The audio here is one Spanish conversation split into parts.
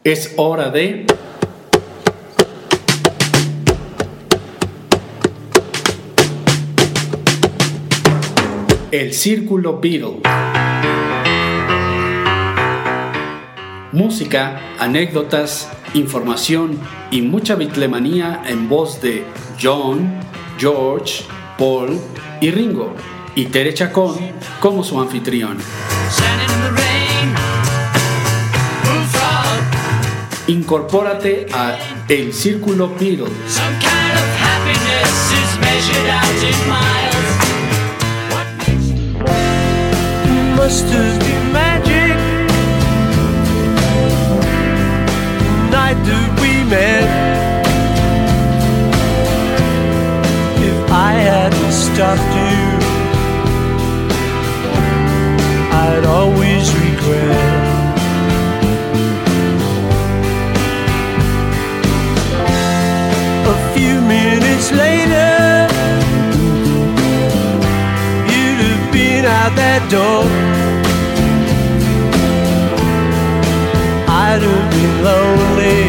Es hora de... El Círculo Beatle. Música, anécdotas, información y mucha bitlemanía en voz de John, George, Paul y Ringo, y Tere Chacón como su anfitrión. Incorpórate a El Círculo Beatle. Must have been magic night that we met. If I hadn't stopped you, I'd always regret. A few minutes later, you'd have been out that door. I'd have been lonely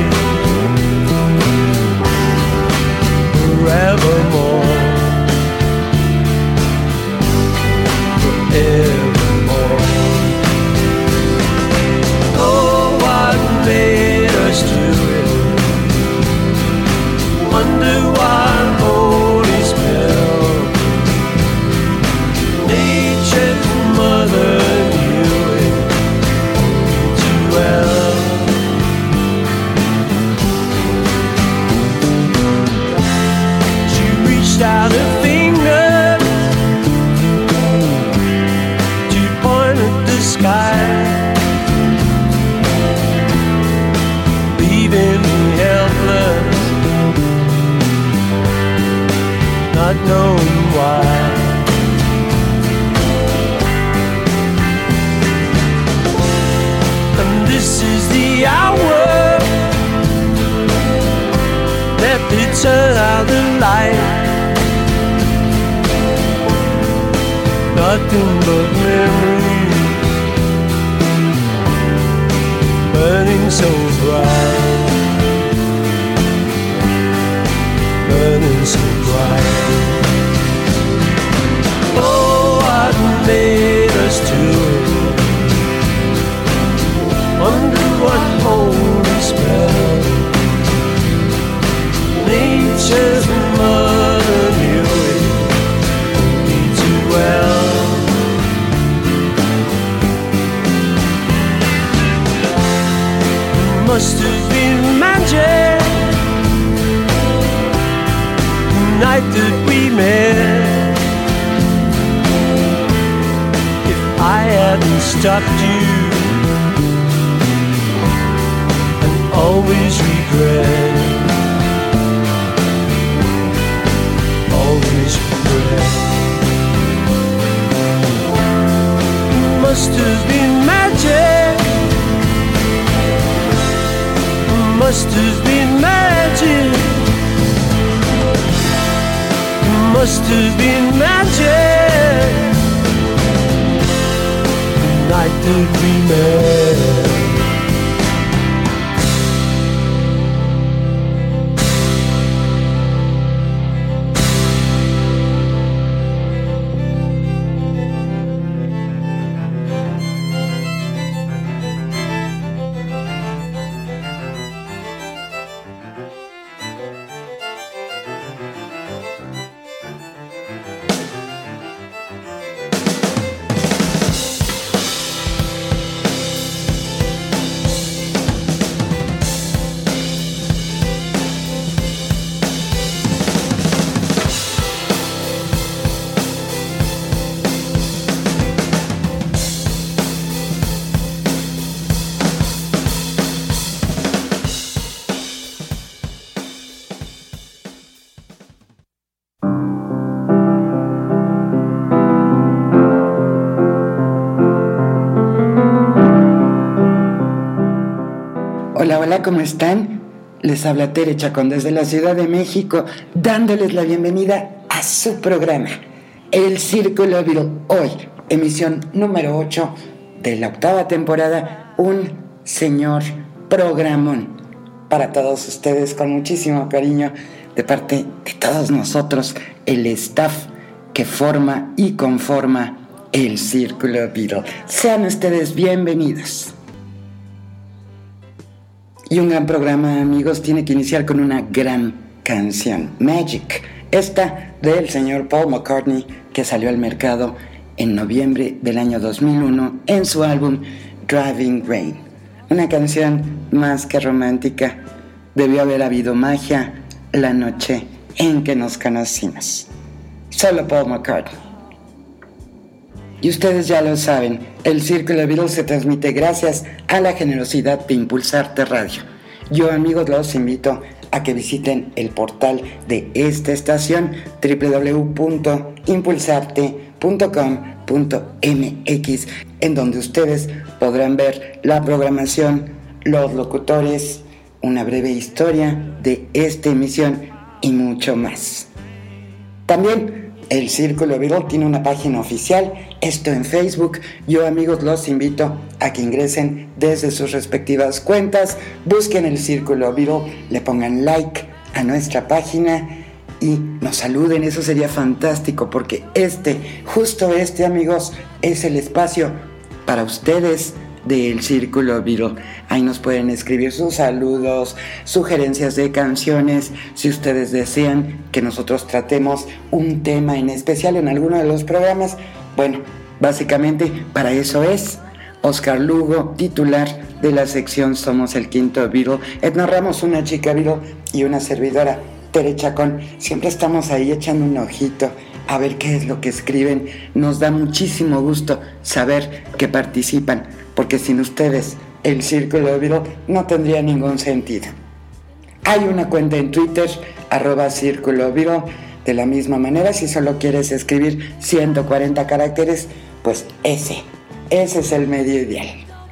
forevermore, forevermore. Oh, what made us do it? Wonder what holy spell nature's mother knew it too well. She reached out her finger to point at the sky, leaving me helpless, not knowing why. And this is the hour that they turn out the light. Nothing but memories burning so bright, burning so bright. Oh, what made us do it? Wonder what holy spell nature's mother knew it only too well. Must have been magic night that we met. If I hadn't stopped you, I'd always regret, always regret. Must have been magic, must have been magic, must have been magic the night that we met. Hola, ¿cómo están? Les habla Tere Chacón desde la Ciudad de México, dándoles la bienvenida a su programa, El Círculo Beatle. Hoy, emisión número 8 de la 8ª temporada, un señor programón para todos ustedes con muchísimo cariño de parte de todos nosotros, el staff que forma y conforma el Círculo Beatle. Sean ustedes bienvenidos. Y un gran programa, amigos, tiene que iniciar con una gran canción, Magic, esta del señor Paul McCartney, que salió al mercado en noviembre del año 2001 en su álbum Driving Rain. Una canción más que romántica. Debió haber habido magia la noche en que nos conocimos. Solo Paul McCartney. Y ustedes ya lo saben, el Círculo Beatle se transmite gracias a la generosidad de Impulsarte Radio. Yo, amigos, los invito a que visiten el portal de esta estación, www.impulsarte.com.mx, en donde ustedes podrán ver la programación, los locutores, una breve historia de esta emisión y mucho más. También el Círculo Beatle tiene una página oficial, esto en Facebook. Yo, amigos, los invito a que ingresen desde sus respectivas cuentas, busquen el Círculo Beatle, le pongan like a nuestra página y nos saluden. Eso sería fantástico, porque justo este, amigos, es el espacio para ustedes del Círculo Beatle. Ahí nos pueden escribir sus saludos, sugerencias de canciones, si ustedes desean que nosotros tratemos un tema en especial en alguno de los programas. Bueno, básicamente para eso es Oscar Lugo, titular de la sección Somos el Quinto Beatle, Edna Ramos, una chica Beatle, y una servidora, Tere Chacón. Siempre estamos ahí echando un ojito a ver qué es lo que escriben. Nos da muchísimo gusto saber que participan, porque sin ustedes el Círculo Beatle no tendría ningún sentido. Hay una cuenta en Twitter, @Círculo Beatle. De la misma manera, si solo quieres escribir 140 caracteres, pues ese es el medio ideal.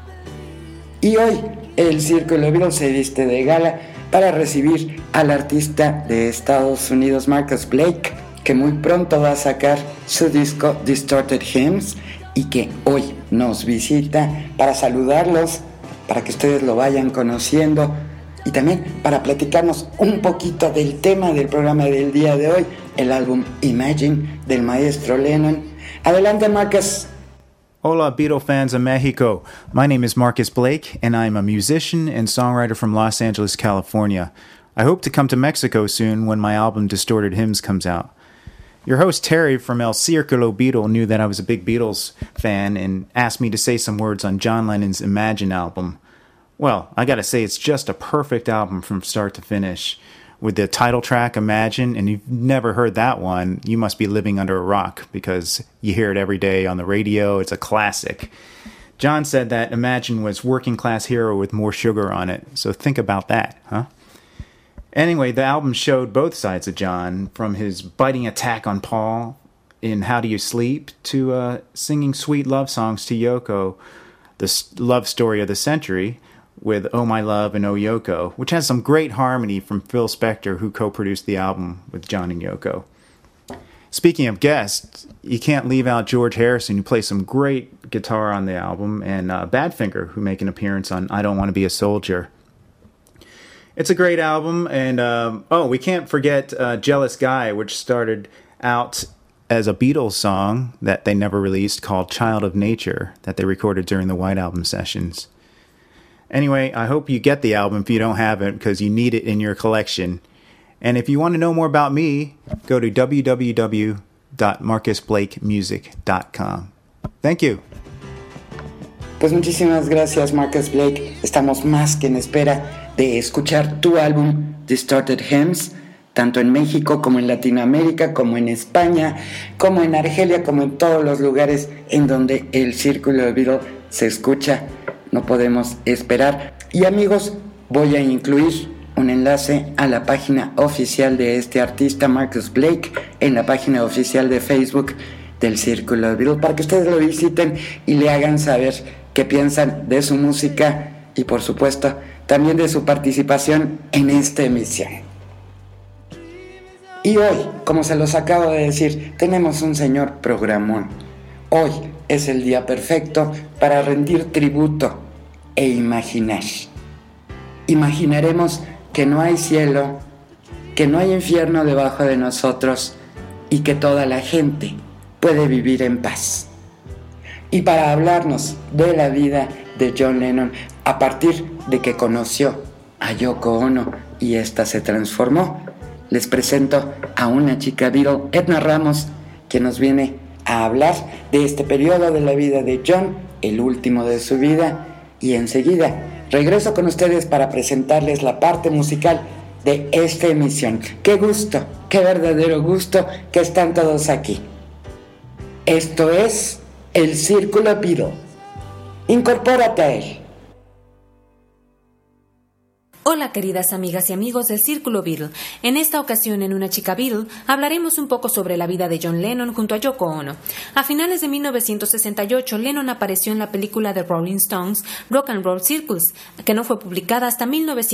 Y hoy el Círculo Beatle se viste de gala para recibir al artista de Estados Unidos, Marcus Blake, que muy pronto va a sacar su disco Distorted Hymns y que hoy nos visita para saludarlos, para que ustedes lo vayan conociendo y también para platicarnos un poquito del tema del programa del día de hoy, el álbum Imagine del maestro Lennon. Adelante, Marcus. Hola, Beatle fans of Mexico. My name is Marcus Blake, and I'm a musician and songwriter from Los Angeles, California. I hope to come to Mexico soon when my album Distorted Hymns comes out. Your host Terry from El Círculo Beatle knew that I was a big Beatles fan and asked me to say some words on John Lennon's Imagine album. Well, I gotta say, it's just a perfect album from start to finish. With the title track, Imagine, and you've never heard that one, you must be living under a rock, because you hear it every day on the radio. It's a classic. John said that Imagine was working class hero with more sugar on it, so think about that, huh? Anyway, the album showed both sides of John, from his biting attack on Paul in How Do You Sleep to singing sweet love songs to Yoko, the love story of the century, with Oh My Love and Oh Yoko, which has some great harmony from Phil Spector, who co-produced the album with John and Yoko. Speaking of guests, you can't leave out George Harrison, who plays some great guitar on the album, and Badfinger, who make an appearance on I Don't Want to Be a Soldier. It's a great album, and we can't forget Jealous Guy, which started out as a Beatles song that they never released called Child of Nature, that they recorded during the White Album sessions. Anyway, I hope you get the album if you don't have it, because you need it in your collection. And if you want to know more about me, go to www.marcusblakemusic.com. Thank you. Pues muchísimas gracias, Marcus Blake. Estamos más que en espera de escuchar tu álbum Distorted Hymns, tanto en México como en Latinoamérica, como en España, como en Argelia, como en todos los lugares en donde el Círculo Beatle se escucha. No podemos esperar. Y amigos, voy a incluir un enlace a la página oficial de este artista, Marcus Blake, en la página oficial de Facebook del Círculo Beatle, para que ustedes lo visiten y le hagan saber qué piensan de su música y, por supuesto, también de su participación en esta emisión. Y hoy, como se los acabo de decir, tenemos un señor programón. Hoy es el día perfecto para rendir tributo e imaginar. Imaginaremos que no hay cielo, que no hay infierno debajo de nosotros y que toda la gente puede vivir en paz. Y para hablarnos de la vida de John Lennon a partir de que conoció a Yoko Ono y ésta se transformó, les presento a una chica Beatle, Edna Ramos, que nos viene a hablar de este periodo de la vida de John, el último de su vida, y enseguida regreso con ustedes para presentarles la parte musical de esta emisión. ¡Qué gusto, qué verdadero gusto que están todos aquí! Esto es el Círculo Beatle. Incorpórate a él. Hola queridas amigas y amigos del Círculo Beatle. En esta ocasión en Una Chica Beatle hablaremos un poco sobre la vida de John Lennon junto a Yoko Ono. A finales de 1968 Lennon apareció en la película de Rolling Stones Rock and Roll Circus, que no fue publicada hasta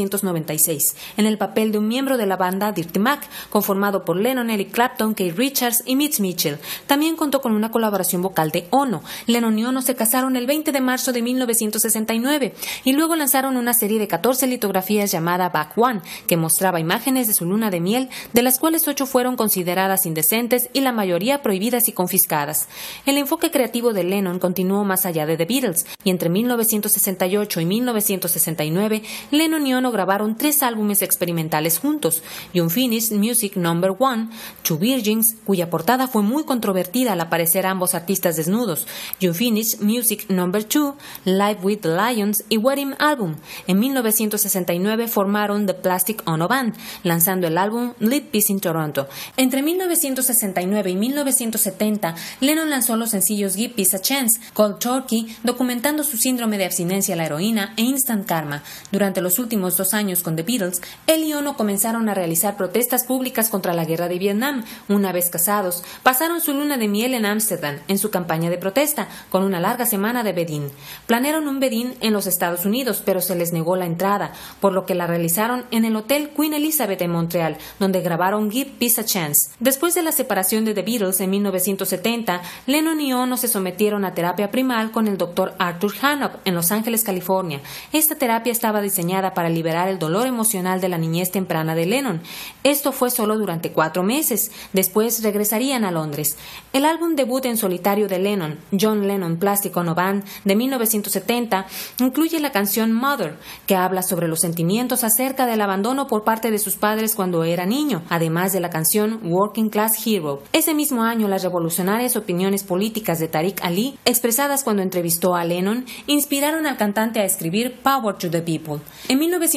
1996, en el papel de un miembro de la banda Dirty Mac, conformado por Lennon, Eric Clapton, Keith Richards y Mitch Mitchell. También contó con una colaboración vocal de Ono. Lennon y Ono se casaron el 20 de marzo de 1969 y luego lanzaron una serie de 14 litografías llamada Back One, que mostraba imágenes de su luna de miel, de las cuales 8 fueron consideradas indecentes y la mayoría prohibidas y confiscadas. El enfoque creativo de Lennon continuó más allá de The Beatles, y entre 1968 y 1969, Lennon y Ono grabaron 3 álbumes experimentales juntos: Unfinished Music No. 1, Two Virgins, cuya portada fue muy controvertida al aparecer ambos artistas desnudos, Unfinished Music No. 2, Live with the Lions y Wedding Album. En 1969 formaron The Plastic Ono Band, lanzando el álbum Lead Peace in Toronto. Entre 1969 y 1970, Lennon lanzó los sencillos Give Peace a Chance, Cold Turkey, documentando su síndrome de abstinencia a la heroína, e Instant Karma. Durante los últimos 2 años con The Beatles, él y Ono comenzaron a realizar protestas públicas contra la guerra de Vietnam. Una vez casados, pasaron su luna de miel en Ámsterdam, en su campaña de protesta, con una larga semana de bedín. Planearon un bedín en los Estados Unidos, pero se les negó la entrada, por lo que la realizaron en el Hotel Queen Elizabeth en Montreal, donde grabaron Give Peace a Chance. Después de la separación de The Beatles en 1970, Lennon y Ono se sometieron a terapia primal con el Dr. Arthur Hanop en Los Ángeles, California. Esta terapia estaba diseñada para liberar el dolor emocional de la niñez temprana de Lennon. Esto fue solo durante 4 meses. Después regresarían a Londres. El álbum debut en solitario de Lennon, John Lennon Plastic Ono Band, de 1970, incluye la canción Mother, que habla sobre los sentimientos acerca del abandono por parte de sus padres cuando era niño, además de la canción Working Class Hero. Ese mismo año, las revolucionarias opiniones políticas de Tariq Ali, expresadas cuando entrevistó a Lennon, inspiraron al cantante a escribir Power to the People. En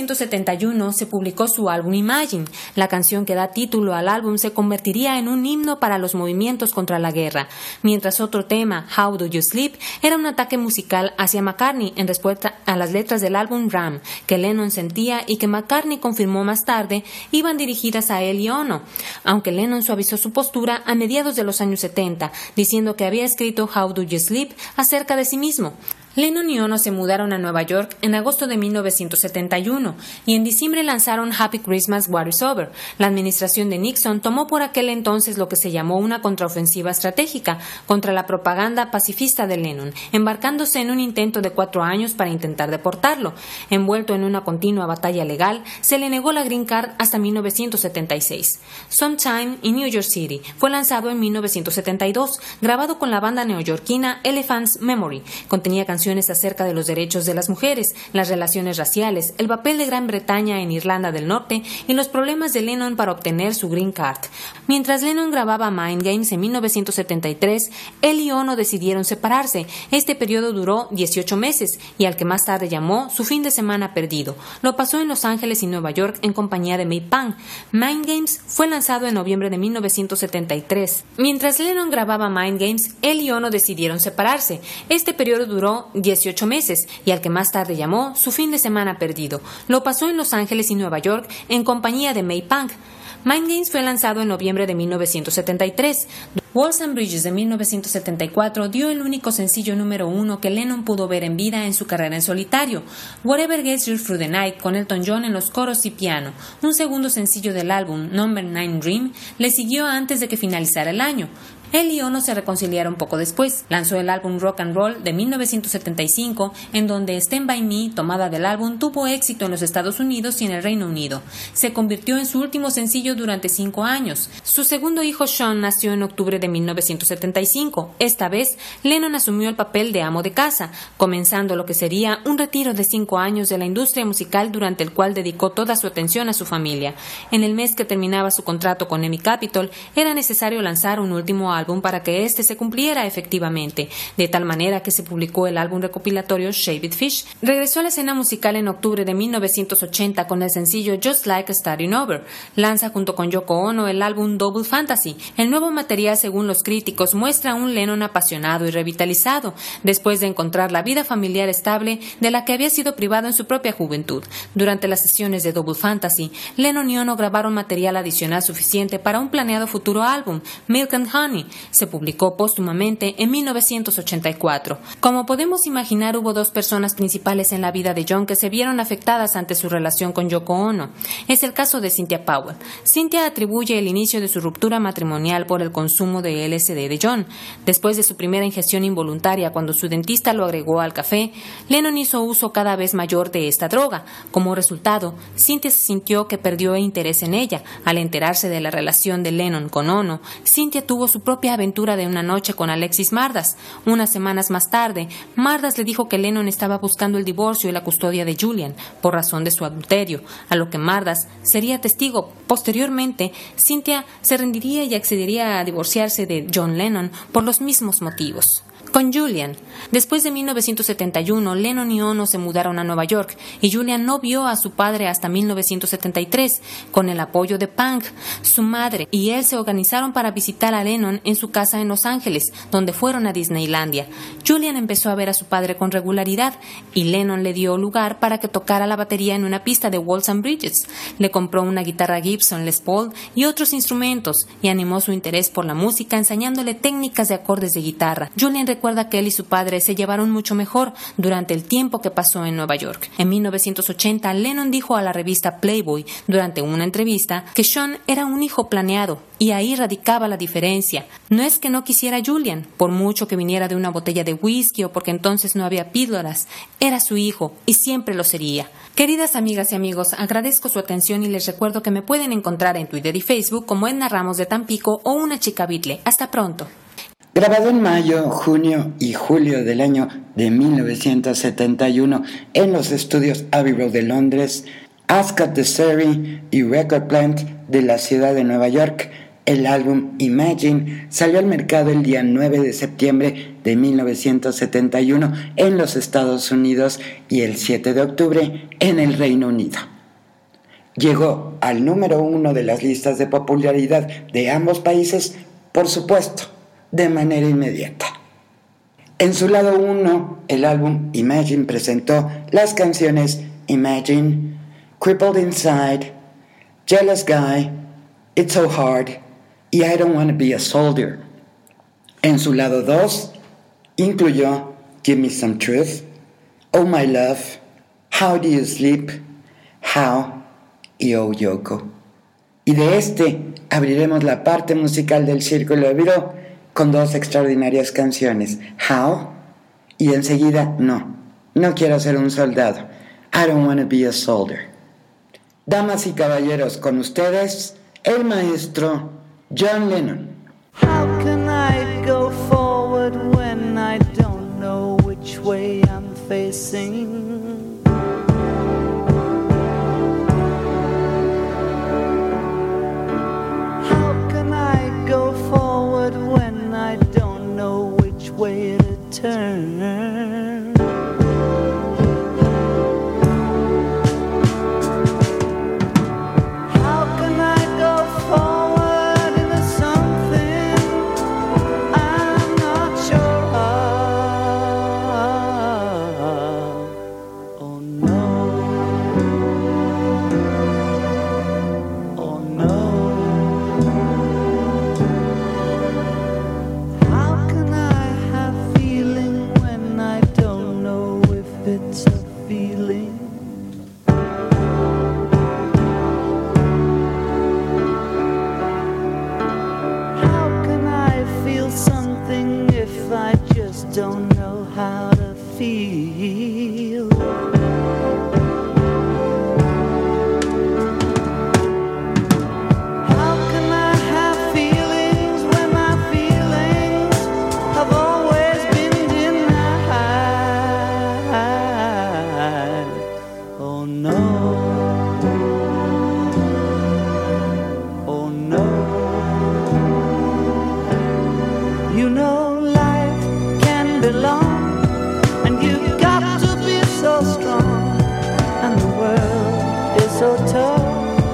1971 se publicó su álbum Imagine. La canción que da título al álbum se convertiría en un himno para los movimientos contra la guerra, mientras otro tema, How Do You Sleep, era un ataque musical hacia McCartney en respuesta a las letras del álbum Ram, que Lennon sentía y que McCartney confirmó más tarde iban dirigidas a él y Ono, aunque Lennon suavizó su postura a mediados de los años 70, diciendo que había escrito How Do You Sleep acerca de sí mismo. Lennon y Ono se mudaron a Nueva York en agosto de 1971 y en diciembre lanzaron Happy Christmas, War is Over. La administración de Nixon tomó por aquel entonces lo que se llamó una contraofensiva estratégica contra la propaganda pacifista de Lennon, embarcándose en un intento de 4 años para intentar deportarlo. Envuelto en una continua batalla legal, se le negó la Green Card hasta 1976. Sometime in New York City fue lanzado en 1972, grabado con la banda neoyorquina Elephant's Memory. Contenía canciones acerca de los derechos de las mujeres, las relaciones raciales, el papel de Gran Bretaña en Irlanda del Norte y los problemas de Lennon para obtener su Green Card. Mientras Lennon grababa Mind Games en 1973, él y Ono decidieron separarse. Este periodo duró 18 meses y al que más tarde llamó su fin de semana perdido. Lo pasó en Los Ángeles y Nueva York en compañía de May Pang. Mind Games fue lanzado en noviembre de 1973. Mientras Lennon grababa Mind Games, él y Ono decidieron separarse. Este periodo duró 18 meses y al que más tarde llamó su fin de semana perdido. Lo pasó en Los Ángeles y Nueva York en compañía de May Pang. Mind Games fue lanzado en noviembre de 1973. Walls and Bridges de 1974 dio el único sencillo número 1 que Lennon pudo ver en vida en su carrera en solitario. Whatever Gets You Through the Night, con Elton John en los coros y piano, un segundo sencillo del álbum, Number 9 Dream, le siguió antes de que finalizara el año. Él y Ono se reconciliaron poco después. Lanzó el álbum Rock and Roll de 1975, en donde Stand By Me, tomada del álbum, tuvo éxito en los Estados Unidos y en el Reino Unido. Se convirtió en su último sencillo durante 5 años. Su segundo hijo Sean nació en octubre de 1975. Esta vez, Lennon asumió el papel de amo de casa, comenzando lo que sería un retiro de 5 años de la industria musical, durante el cual dedicó toda su atención a su familia. En el mes que terminaba su contrato con EMI Capitol, era necesario lanzar un último álbum para que éste se cumpliera efectivamente, de tal manera que se publicó el álbum recopilatorio Shaved Fish. Regresó a la escena musical en octubre de 1980 con el sencillo Just Like Starting Over. Lanza junto con Yoko Ono el álbum Double Fantasy. El nuevo material, según los críticos, muestra a un Lennon apasionado y revitalizado, después de encontrar la vida familiar estable de la que había sido privado en su propia juventud. Durante las sesiones de Double Fantasy, Lennon y Ono grabaron material adicional suficiente para un planeado futuro álbum, Milk and Honey. Se publicó póstumamente en 1984. Como podemos imaginar, hubo 2 personas principales en la vida de John que se vieron afectadas ante su relación con Yoko Ono. Es el caso de Cynthia Powell. Cynthia atribuye el inicio de su ruptura matrimonial por el consumo de LSD de John. Después de su primera ingestión involuntaria, cuando su dentista lo agregó al café, Lennon hizo uso cada vez mayor de esta droga. Como resultado, Cynthia sintió que perdió interés en ella. Al enterarse de la relación de Lennon con Ono, Cynthia tuvo su propia aventura de una noche con Alexis Mardas. Unas semanas más tarde, Mardas le dijo que Lennon estaba buscando el divorcio y la custodia de Julian por razón de su adulterio, a lo que Mardas sería testigo. Posteriormente, Cynthia se rendiría y accedería a divorciarse de John Lennon por los mismos motivos. Con Julian. Después de 1971, Lennon y Ono se mudaron a Nueva York y Julian no vio a su padre hasta 1973. Con el apoyo de Punk, su madre y él se organizaron para visitar a Lennon en su casa en Los Ángeles, donde fueron a Disneylandia. Julian empezó a ver a su padre con regularidad y Lennon le dio lugar para que tocara la batería en una pista de Walls and Bridges. Le compró una guitarra Gibson Les Paul y otros instrumentos y animó su interés por la música enseñándole técnicas de acordes de guitarra. Julian recuerda que él y su padre se llevaron mucho mejor durante el tiempo que pasó en Nueva York. En 1980, Lennon dijo a la revista Playboy durante una entrevista que Sean era un hijo planeado y ahí radicaba la diferencia. No es que no quisiera a Julian, por mucho que viniera de una botella de whisky o porque entonces no había píldoras. Era su hijo y siempre lo sería. Queridas amigas y amigos, agradezco su atención y les recuerdo que me pueden encontrar en Twitter y Facebook como Edna Ramos de Tampico o Una Chica Beatle. Hasta pronto. Grabado en mayo, junio y julio del año de 1971 en los estudios Abbey Road de Londres, Ascot de Surrey y Record Plant de la ciudad de Nueva York, el álbum Imagine salió al mercado el día 9 de septiembre de 1971 en los Estados Unidos y el 7 de octubre en el Reino Unido. Llegó al número 1 de las listas de popularidad de ambos países, por supuesto, de manera inmediata. En su lado 1, el álbum Imagine presentó las canciones Imagine, Crippled Inside, Jealous Guy, It's So Hard y I Don't Wanna Be a Soldier. En su lado 2, incluyó Give Me Some Truth, Oh My Love, How Do You Sleep, How y Oh Yoko. Y de este abriremos la parte musical del Círculo de Beatle con 2 extraordinarias canciones, How y enseguida No quiero ser un soldado, I Don't Wanna Be a Soldier. Damas y caballeros, con ustedes, el maestro John Lennon. How can I go forward when I don't know which way I'm facing? How can I go forward when I don't know which way to turn? How can I go forward into something I'm not sure of? feel. How can I have feelings when my feelings have always been denied? Oh no. Oh no. You know life can be long, and you've got to be so strong, and the world is so tough.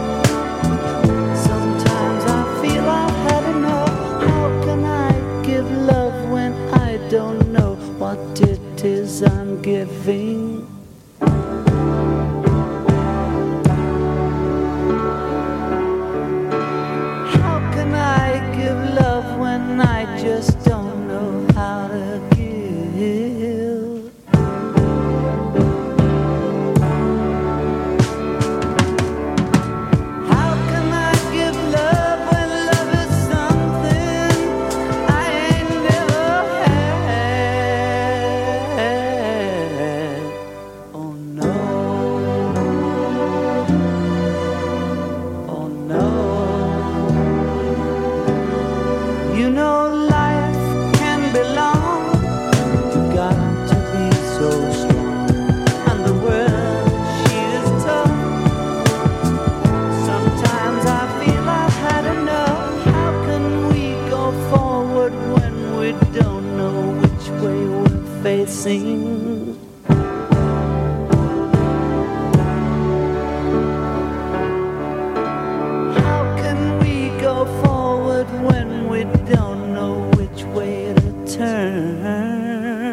Sometimes I feel I've had enough. How can I give love when I don't know what it is I'm giving? How can I give love when I just don't know how to give? How can I give love when love is something I ain't never had? Oh no. Oh no. You know life can be long, you've got to be so strong, and the world, she is tough. Sometimes I feel I've had enough. How can we go forward when we don't know which way we're facing? How can we go forward when we don't know which way to turn?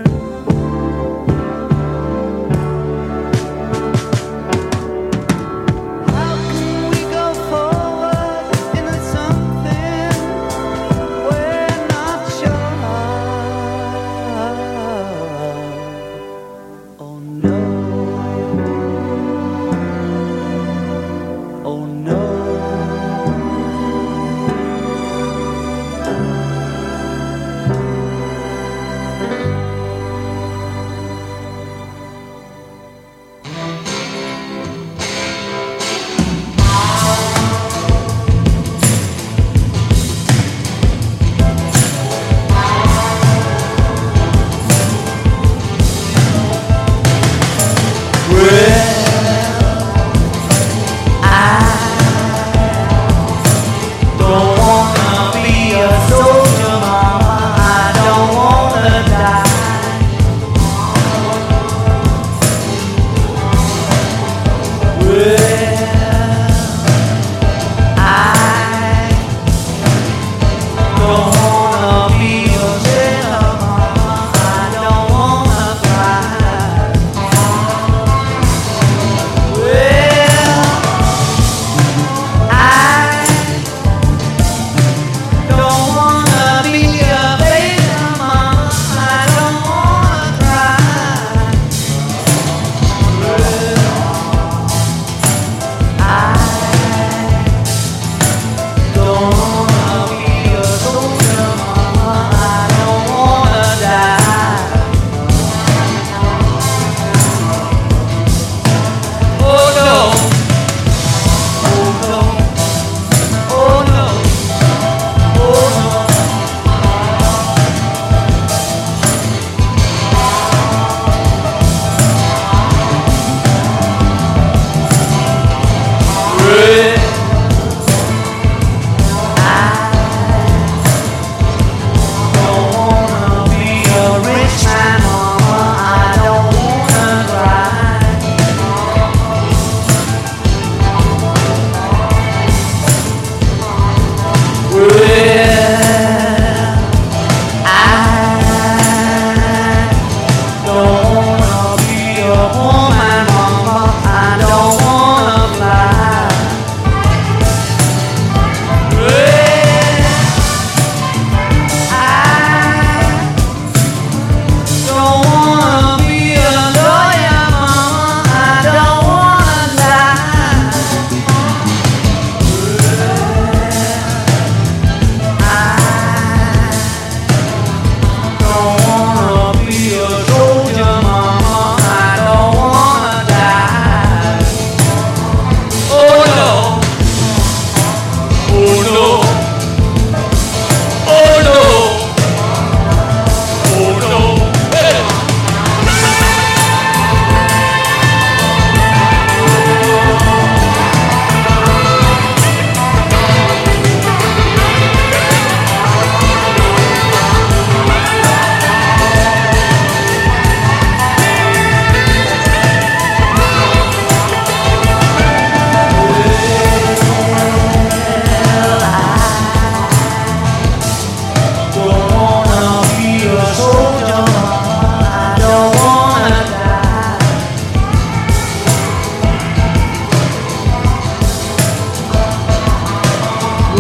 How can we go forward into something we're not sure of?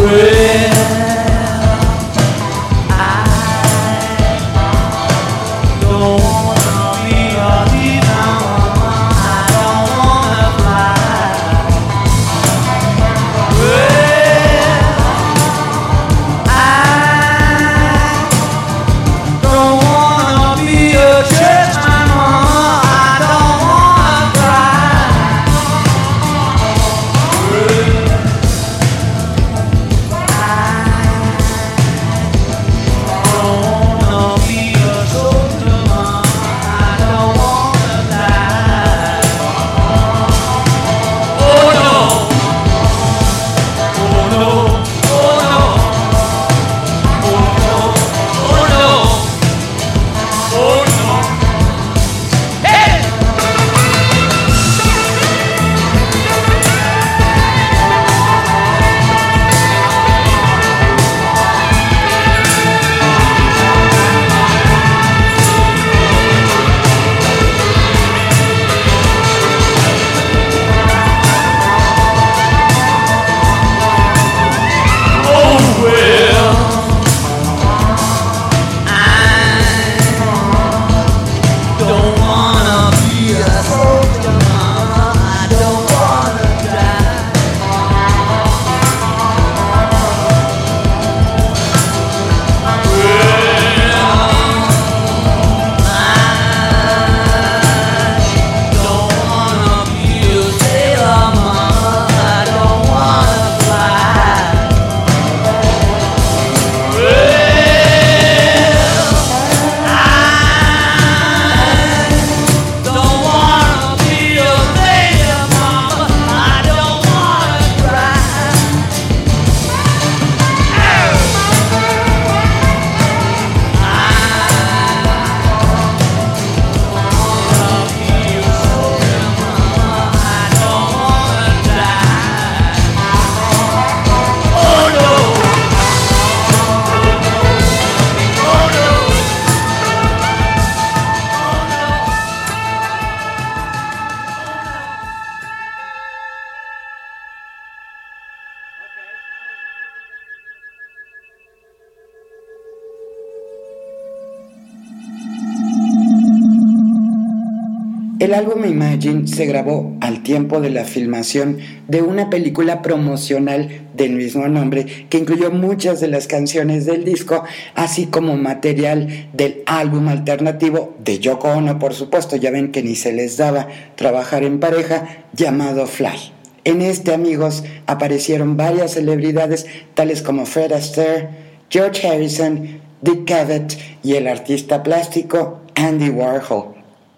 El álbum Imagine se grabó al tiempo de la filmación de una película promocional del mismo nombre que incluyó muchas de las canciones del disco, así como material del álbum alternativo de Yoko Ono, por supuesto, ya ven que ni se les daba trabajar en pareja, llamado Fly. En este, amigos, aparecieron varias celebridades tales como Fred Astaire, George Harrison, Dick Cavett y el artista plástico Andy Warhol.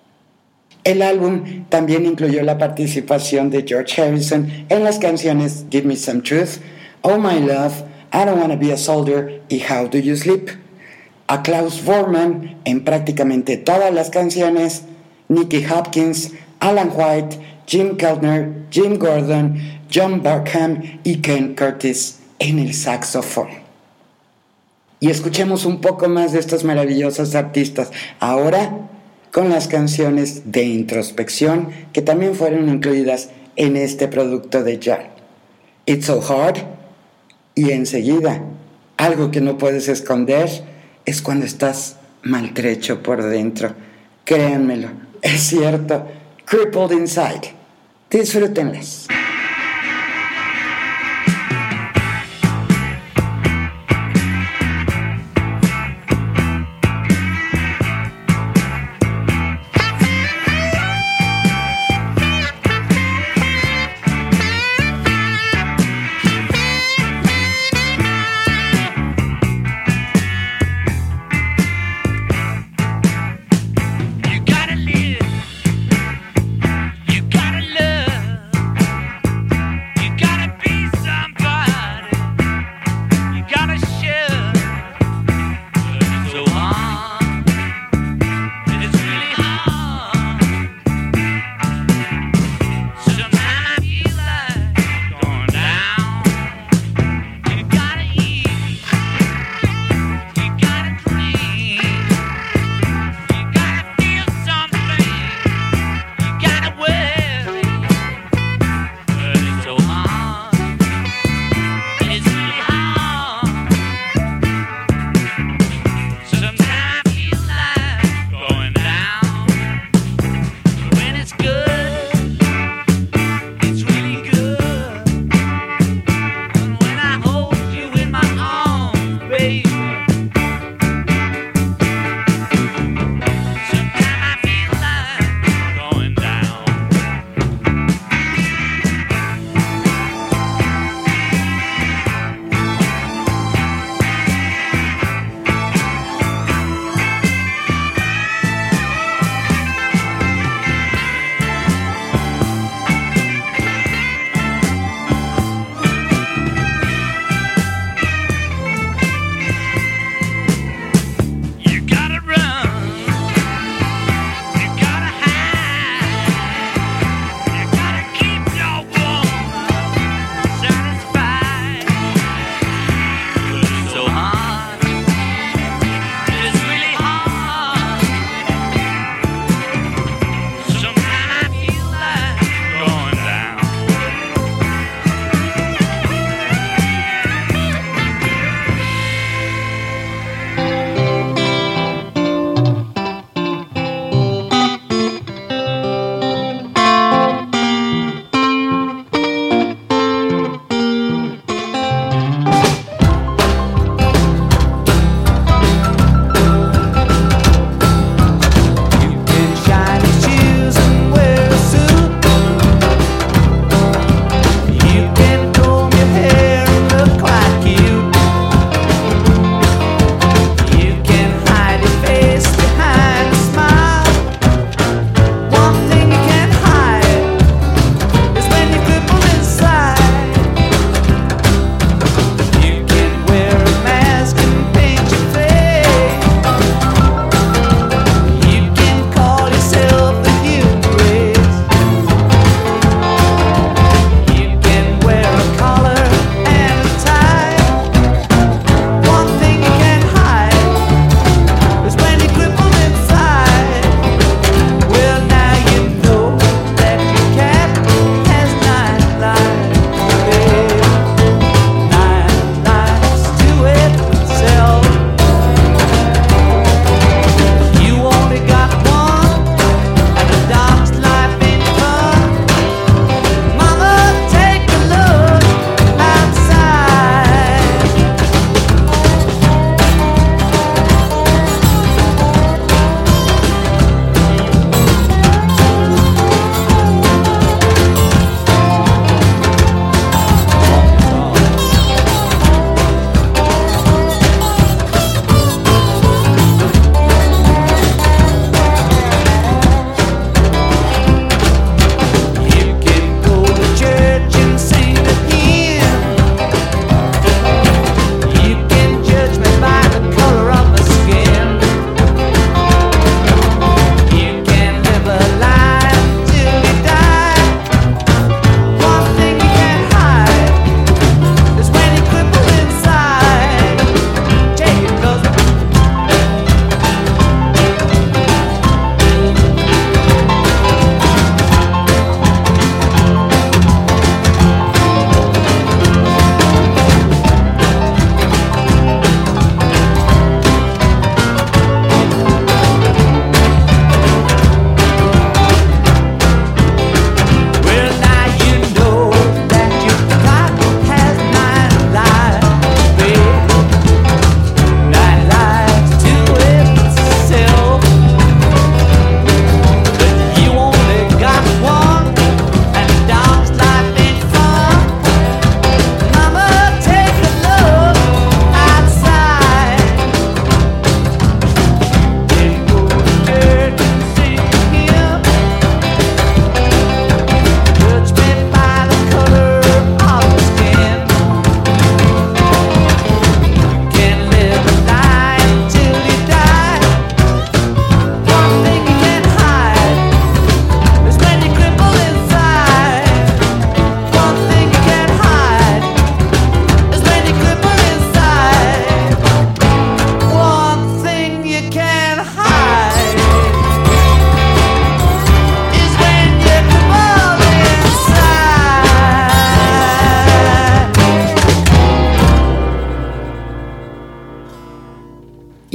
El álbum también incluyó la participación de George Harrison en las canciones Give Me Some Truth, Oh My Love, I Don't Wanna Be a Soldier y How Do You Sleep. A Klaus Voormann en prácticamente todas las canciones, Nicky Hopkins, Alan White, Jim Keltner, Jim Gordon, John Barkham y Ken Curtis en el saxofón. Y escuchemos un poco más de estos maravillosos artistas. Ahora con las canciones de introspección que también fueron incluidas en este producto de John. It's So Hard, y enseguida, algo que no puedes esconder es cuando estás maltrecho por dentro. Créanmelo, es cierto. Crippled Inside. Disfrútenlas. You gotta love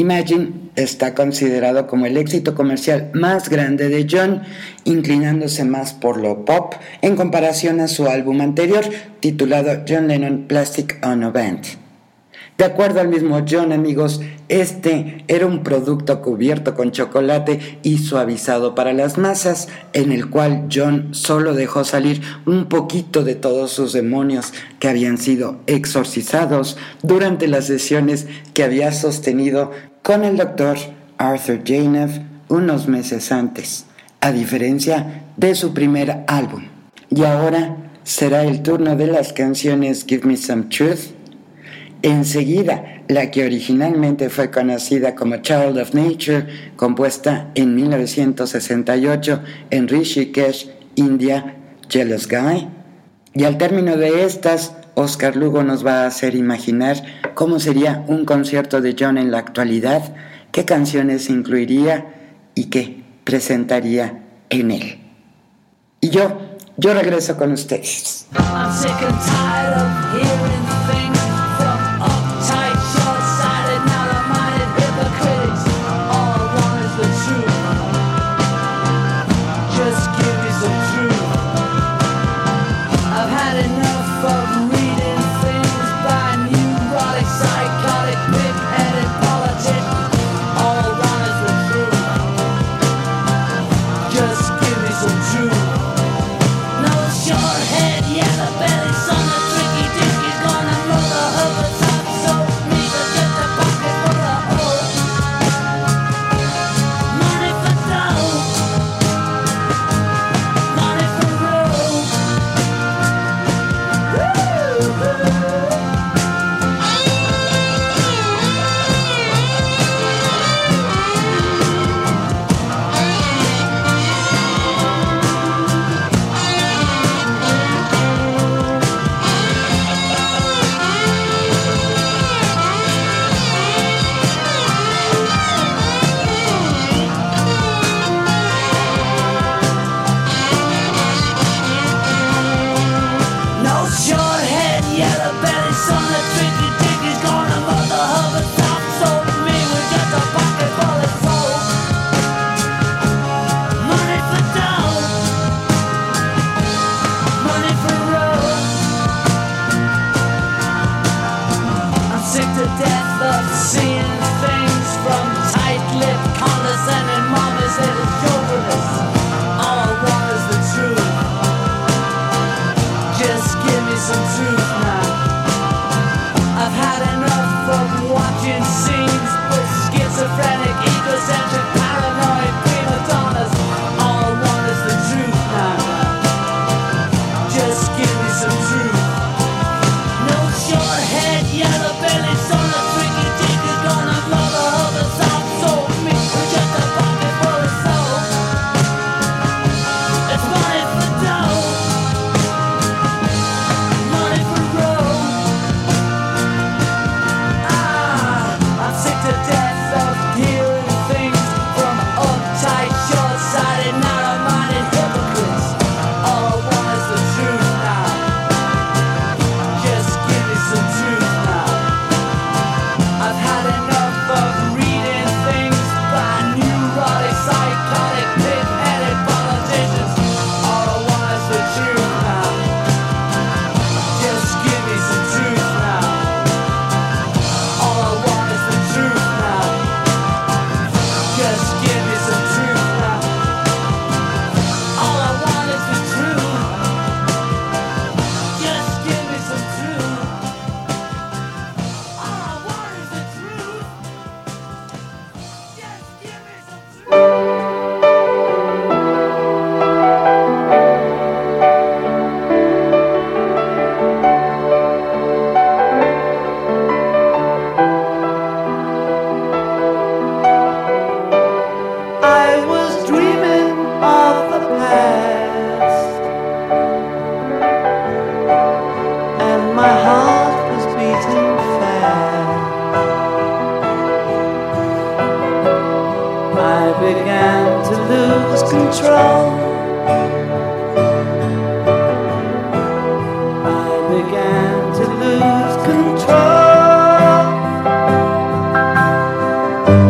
Imagine está considerado como el éxito comercial más grande de John, inclinándose más por lo pop en comparación a su álbum anterior, titulado John Lennon Plastic Ono Band. De acuerdo al mismo John, amigos, este era un producto cubierto con chocolate y suavizado para las masas, en el cual John solo dejó salir un poquito de todos sus demonios que habían sido exorcizados durante las sesiones que había sostenido con el Dr. Arthur Janov unos meses antes, a diferencia de su primer álbum. Y ahora será el turno de las canciones Give Me Some Truth. Enseguida, la que originalmente fue conocida como Child of Nature, compuesta en 1968 en Rishikesh, India, Jealous Guy. Y al término de estas, Oscar Lugo nos va a hacer imaginar cómo sería un concierto de John en la actualidad, qué canciones incluiría y qué presentaría en él. Y yo regreso con ustedes. I'm sick and tired of hearing things from uptight, short-sighted, narrow-minded hypocrites. All I want is the truth. Just give me some truth. I've had enough of reading things by neurotic, psychotic, pig-headed politicians. All I want is the truth. Just give me some truth. No short head, yellow belly, son of tricky dick is gonna roll the hover top, so me to get the pocket full of holes. Money for dough, money for road. No short head, yellow belly, son of tricky dick is gonna mother hover top, so me we get the pocket full of soul. Money for dough, money for road. I'm sick to death of seeing things from tight-lipped, condescending mamas that are chauvinists. All I want is the truth. Just give me some truth now. I've had enough of watching scenes with schizophrenic, egocentric, paranoid prima donnas. All I want is the truth now. Just give me some truth. No short head, yellow belly, son of tricky dick is gonna blow the hover top, so me with just a pocket full of soul. It's money for dough, money for road. I'm sick to death of hearing things from uptight, short-sighted, narrow-minded hypocrites. All I want is the truth now. Just give me some truth now. I've had enough of reading things by neurotic, psychotic, pig-headed politicians. All I want is the truth now. Just give me some truth now. All I want is the truth now. Just give me some truth now. All I want is the truth. Just give me some truth. All I want is the truth. Just give me some truth. I was dreaming of the past, and my heart was beating fast. I began to lose control. I began to lose control.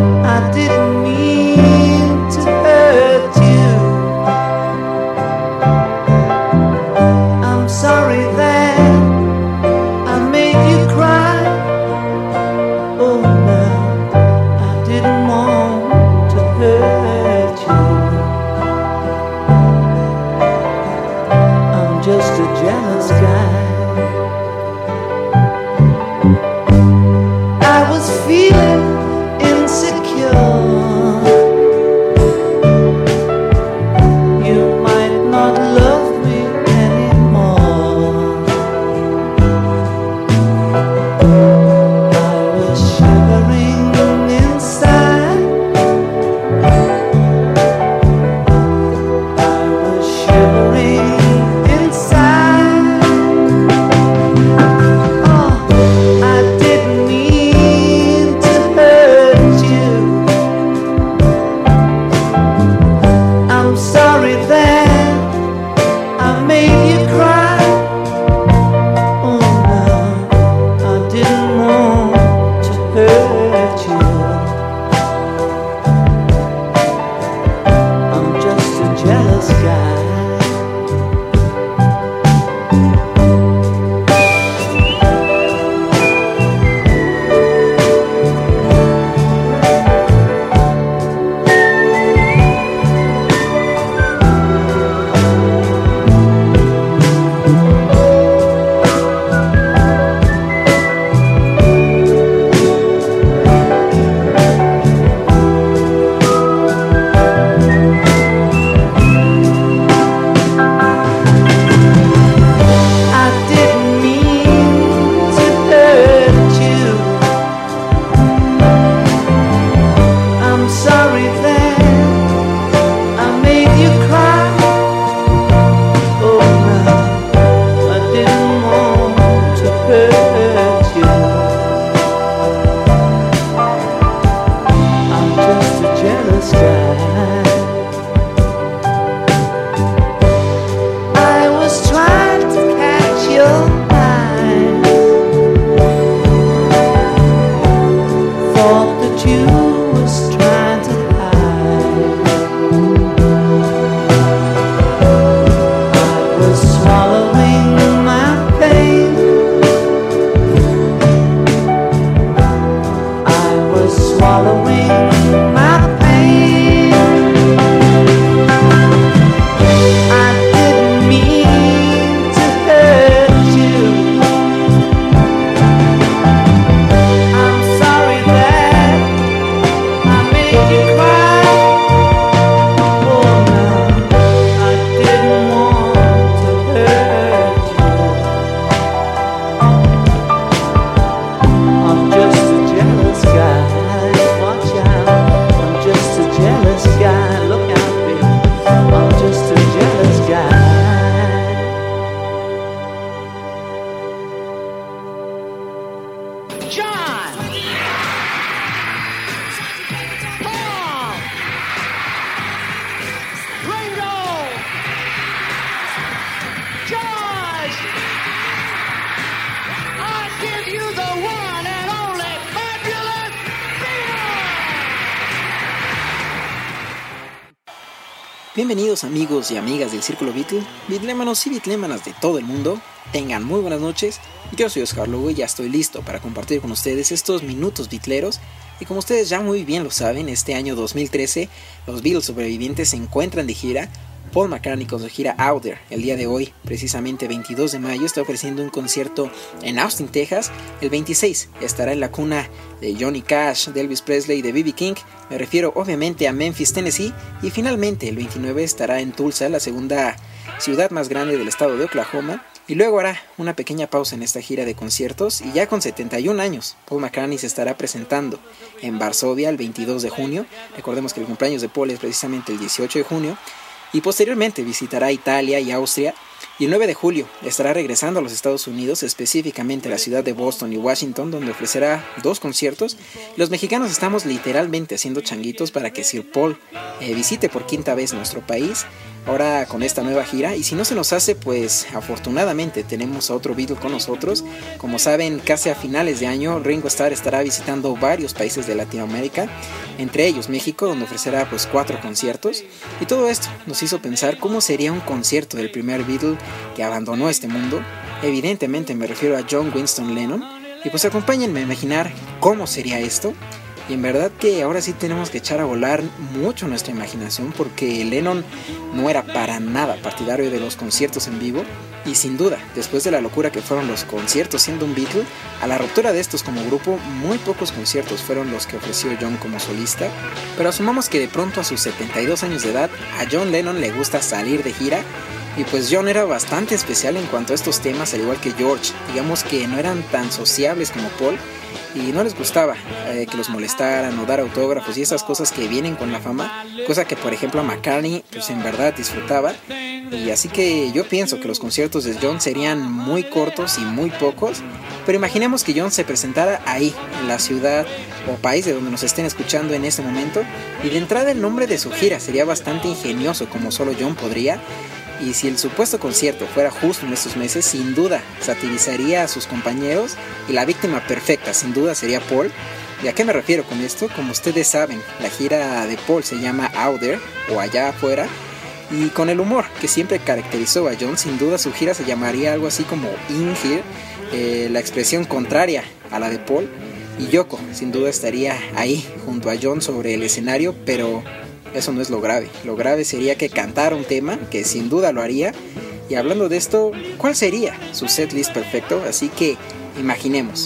Bienvenidos amigos y amigas del Círculo Beatle, bitlémanos y bitlémanas de todo el mundo. Tengan muy buenas noches. Yo soy Oscar Lugo y ya estoy listo para compartir con ustedes estos minutos bitleros. Y como ustedes ya muy bien lo saben, este año 2013 los Beatles sobrevivientes se encuentran de gira. Paul McCartney con su gira Out There, el día de hoy, precisamente 22 de mayo, está ofreciendo un concierto en Austin, Texas. El 26 estará en la cuna de Johnny Cash, de Elvis Presley y de B.B. King. Me refiero obviamente a Memphis, Tennessee. Y finalmente el 29 estará en Tulsa, la segunda ciudad más grande del estado de Oklahoma. Y luego hará una pequeña pausa en esta gira de conciertos y ya con 71 años, Paul McCartney se estará presentando en Varsovia el 22 de junio. Recordemos que el cumpleaños de Paul es precisamente el 18 de junio. Y posteriormente visitará Italia y Austria, y el 9 de julio estará regresando a los Estados Unidos, específicamente a la ciudad de Boston y Washington, donde ofrecerá 2 conciertos. Los mexicanos estamos literalmente haciendo changuitos para que Sir Paul visite por 5ª vez nuestro país, ahora con esta nueva gira, y si no se nos hace, pues afortunadamente tenemos a otro Beatle con nosotros. Como saben, casi a finales de año Ringo Starr estará visitando varios países de Latinoamérica, entre ellos México, donde ofrecerá pues 4 conciertos, y todo esto nos hizo pensar cómo sería un concierto del primer Beatle que abandonó este mundo. Evidentemente me refiero a John Winston Lennon, y pues acompáñenme a imaginar cómo sería esto. Y en verdad que ahora sí tenemos que echar a volar mucho nuestra imaginación, porque Lennon no era para nada partidario de los conciertos en vivo, y sin duda, después de la locura que fueron los conciertos siendo un Beatle, a la ruptura de estos como grupo, muy pocos conciertos fueron los que ofreció John como solista. Pero asumamos que de pronto a sus 72 años de edad, a John Lennon le gusta salir de gira, y pues John era bastante especial en cuanto a estos temas, al igual que George. Digamos que no eran tan sociables como Paul, y no les gustaba que los molestaran o dar autógrafos y esas cosas que vienen con la fama, cosa que por ejemplo a McCartney pues en verdad disfrutaba. Y así que yo pienso que los conciertos de John serían muy cortos y muy pocos, pero imaginemos que John se presentara ahí, en la ciudad o país de donde nos estén escuchando en este momento, y de entrada el nombre de su gira sería bastante ingenioso, como solo John podría. Y si el supuesto concierto fuera justo en estos meses, sin duda satirizaría a sus compañeros, y la víctima perfecta sin duda sería Paul. ¿Y a qué me refiero con esto? Como ustedes saben, la gira de Paul se llama Out There, o Allá Afuera, y con el humor que siempre caracterizó a John, sin duda su gira se llamaría algo así como In Here, la expresión contraria a la de Paul. Y Yoko sin duda estaría ahí junto a John sobre el escenario, pero eso no es lo grave. Lo grave sería que cantara un tema, que sin duda lo haría. Y hablando de esto, ¿cuál sería su setlist perfecto? Así que imaginemos.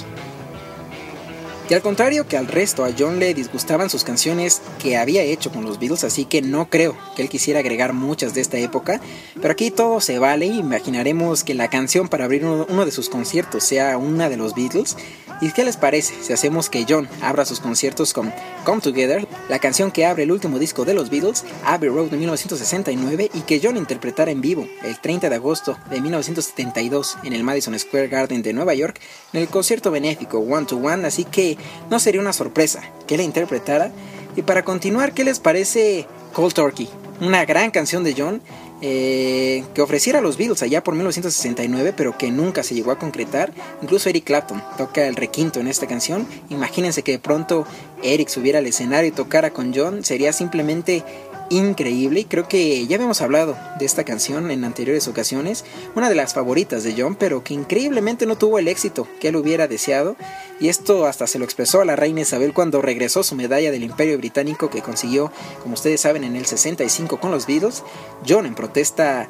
Y al contrario que al resto, a John le disgustaban sus canciones que había hecho con los Beatles, así que no creo que él quisiera agregar muchas de esta época. Pero aquí todo se vale. Imaginaremos que la canción para abrir uno de sus conciertos sea una de los Beatles. ¿Y qué les parece si hacemos que John abra sus conciertos con Come Together, la canción que abre el último disco de los Beatles, Abbey Road de 1969, y que John interpretara en vivo el 30 de agosto de 1972 en el Madison Square Garden de Nueva York, en el concierto benéfico One to One? Así que no sería una sorpresa que la interpretara. Y para continuar, ¿qué les parece Cold Turkey? Una gran canción de John, que ofreciera a los Beatles allá por 1969, pero que nunca se llegó a concretar. Incluso Eric Clapton toca el requinto en esta canción. Imagínense que de pronto Eric subiera al escenario y tocara con John, sería simplemente increíble. Y creo que ya habíamos hablado de esta canción en anteriores ocasiones, una de las favoritas de John, pero que increíblemente no tuvo el éxito que él hubiera deseado. Y esto hasta se lo expresó a la reina Isabel cuando regresó su medalla del Imperio Británico, que consiguió, como ustedes saben, en el 65 con los Beatles. John, en protesta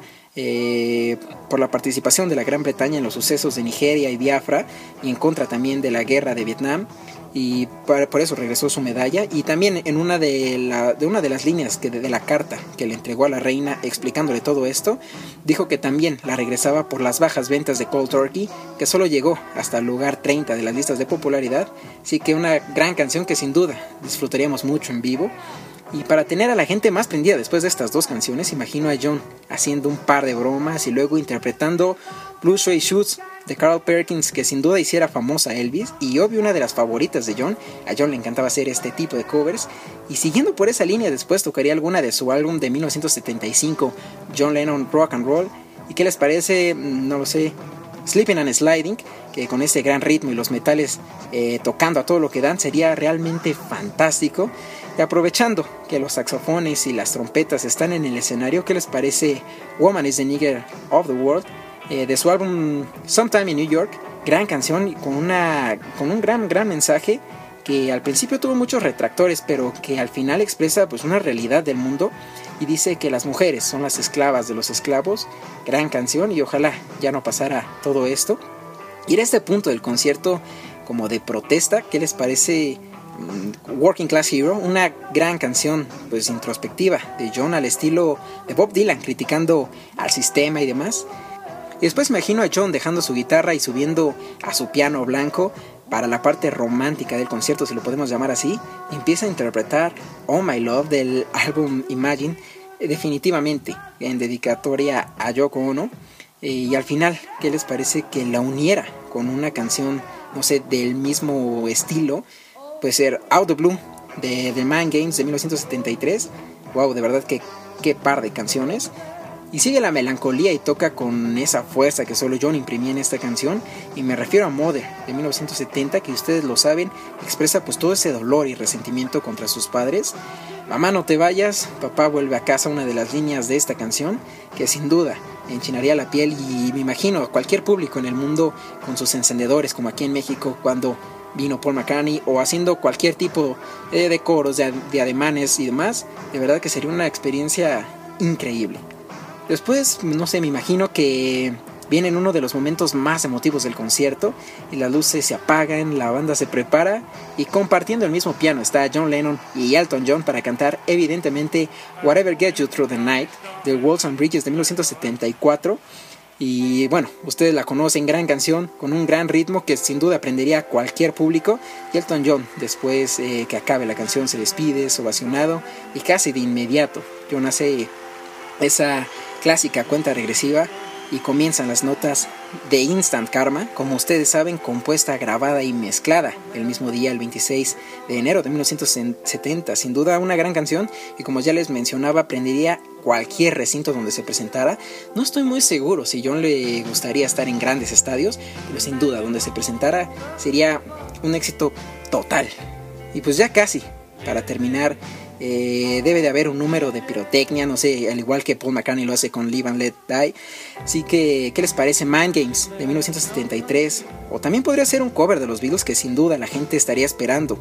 por la participación de la Gran Bretaña en los sucesos de Nigeria y Biafra, y en contra también de la guerra de Vietnam, y por eso regresó su medalla. Y también en una de las líneas de la carta que le entregó a la reina explicándole todo esto, dijo que también la regresaba por las bajas ventas de Cold Turkey, que solo llegó hasta el lugar 30 de las listas de popularidad. Así que una gran canción que sin duda disfrutaríamos mucho en vivo. Y para tener a la gente más prendida después de estas 2 canciones, imagino a John haciendo un par de bromas y luego interpretando Blue Suede Shoes de Carl Perkins, que sin duda hiciera famosa a Elvis, y obvio una de las favoritas de John. A John le encantaba hacer este tipo de covers, y siguiendo por esa línea después tocaría alguna de su álbum de 1975, John Lennon Rock and Roll. ¿Y qué les parece? No lo sé, Slipping and Sliding, que con ese gran ritmo y los metales tocando a todo lo que dan sería realmente fantástico. Y aprovechando que los saxofones y las trompetas están en el escenario, ¿qué les parece Woman is the Nigger of the World? De su álbum Sometime in New York, gran canción con un gran mensaje que al principio tuvo muchos retractores, pero que al final expresa pues una realidad del mundo y dice que las mujeres son las esclavas de los esclavos. Gran canción, y ojalá ya no pasara todo esto. Y en este punto del concierto como de protesta, ¿qué les parece Working Class Hero? Una gran canción pues introspectiva de John al estilo de Bob Dylan, criticando al sistema y demás. Y después me imagino a John dejando su guitarra y subiendo a su piano blanco para la parte romántica del concierto, si lo podemos llamar así. Empieza a interpretar Oh My Love del álbum Imagine, definitivamente en dedicatoria a Yoko Ono. Y al final, ¿qué les parece que la uniera con una canción, no sé, del mismo estilo? Puede ser Out of Blue de The Mind Games de 1973. Wow, de verdad que qué par de canciones. Y sigue la melancolía y toca con esa fuerza que solo John imprimía en esta canción. Y me refiero a Mother de 1970, que ustedes lo saben, expresa pues todo ese dolor y resentimiento contra sus padres. Mamá, no te vayas, papá vuelve a casa, una de las líneas de esta canción que sin duda enchinaría la piel, y me imagino a cualquier público en el mundo con sus encendedores, como aquí en México cuando vino Paul McCartney, o haciendo cualquier tipo de coros, de ademanes y demás. De verdad que sería una experiencia increíble. Después, no sé, me imagino que viene en uno de los momentos más emotivos del concierto y las luces se apagan, la banda se prepara y compartiendo el mismo piano está John Lennon y Elton John para cantar evidentemente Whatever Gets You Through the Night de Walls and Bridges de 1974. Y bueno, ustedes la conocen, gran canción con un gran ritmo que sin duda aprendería a cualquier público. Y Elton John, después que acabe la canción, se despide, es ovacionado, y casi de inmediato John hace esa clásica cuenta regresiva y comienzan las notas de Instant Karma, como ustedes saben, compuesta, grabada y mezclada el mismo día, el 26 de enero de 1970. Sin duda una gran canción, y como ya les mencionaba, prendería cualquier recinto donde se presentara. No estoy muy seguro si John le gustaría estar en grandes estadios, pero sin duda donde se presentara sería un éxito total. Y pues ya casi, para terminar, debe de haber un número de pirotecnia, no sé, al igual que Paul McCartney lo hace con Live and Let Die. Así que, ¿qué les parece Mind Games de 1973? O también podría ser un cover de los Beatles que sin duda la gente estaría esperando.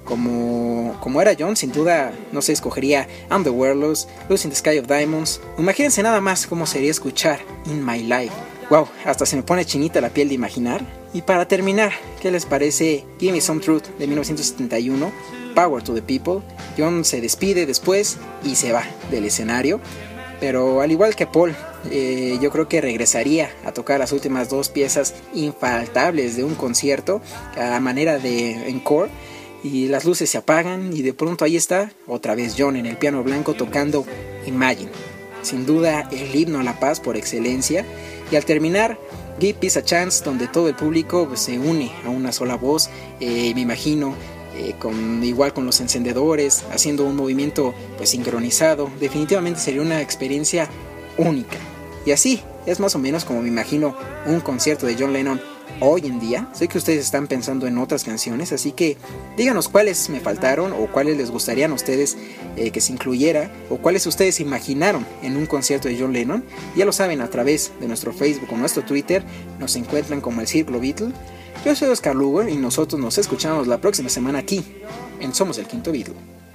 Como era John, sin duda, no sé, escogería I'm the Wireless, Lucy in the Sky of Diamonds. Imagínense nada más cómo sería escuchar In My Life. Wow, hasta se me pone chinita la piel de imaginar. Y para terminar, ¿qué les parece Give Me Some Truth de 1971? Power to the People. John se despide después y se va del escenario, pero al igual que Paul, yo creo que regresaría a tocar las últimas dos piezas infaltables de un concierto a manera de encore. Y las luces se apagan y de pronto ahí está otra vez John en el piano blanco tocando Imagine, sin duda el himno a la paz por excelencia. Y al terminar, Give Peace a Chance, donde todo el público pues, se une a una sola voz. Me imagino igual con los encendedores, haciendo un movimiento pues sincronizado. Definitivamente sería una experiencia única. Y así es más o menos como me imagino un concierto de John Lennon hoy en día. Sé que ustedes están pensando en otras canciones, así que díganos cuáles me faltaron o cuáles les gustarían a ustedes que se incluyera, o cuáles ustedes imaginaron en un concierto de John Lennon. Ya lo saben, a través de nuestro Facebook o nuestro Twitter nos encuentran como el Círculo Beatle. Yo soy Oscar Lugo y nosotros nos escuchamos la próxima semana aquí en Somos el Quinto Beatle.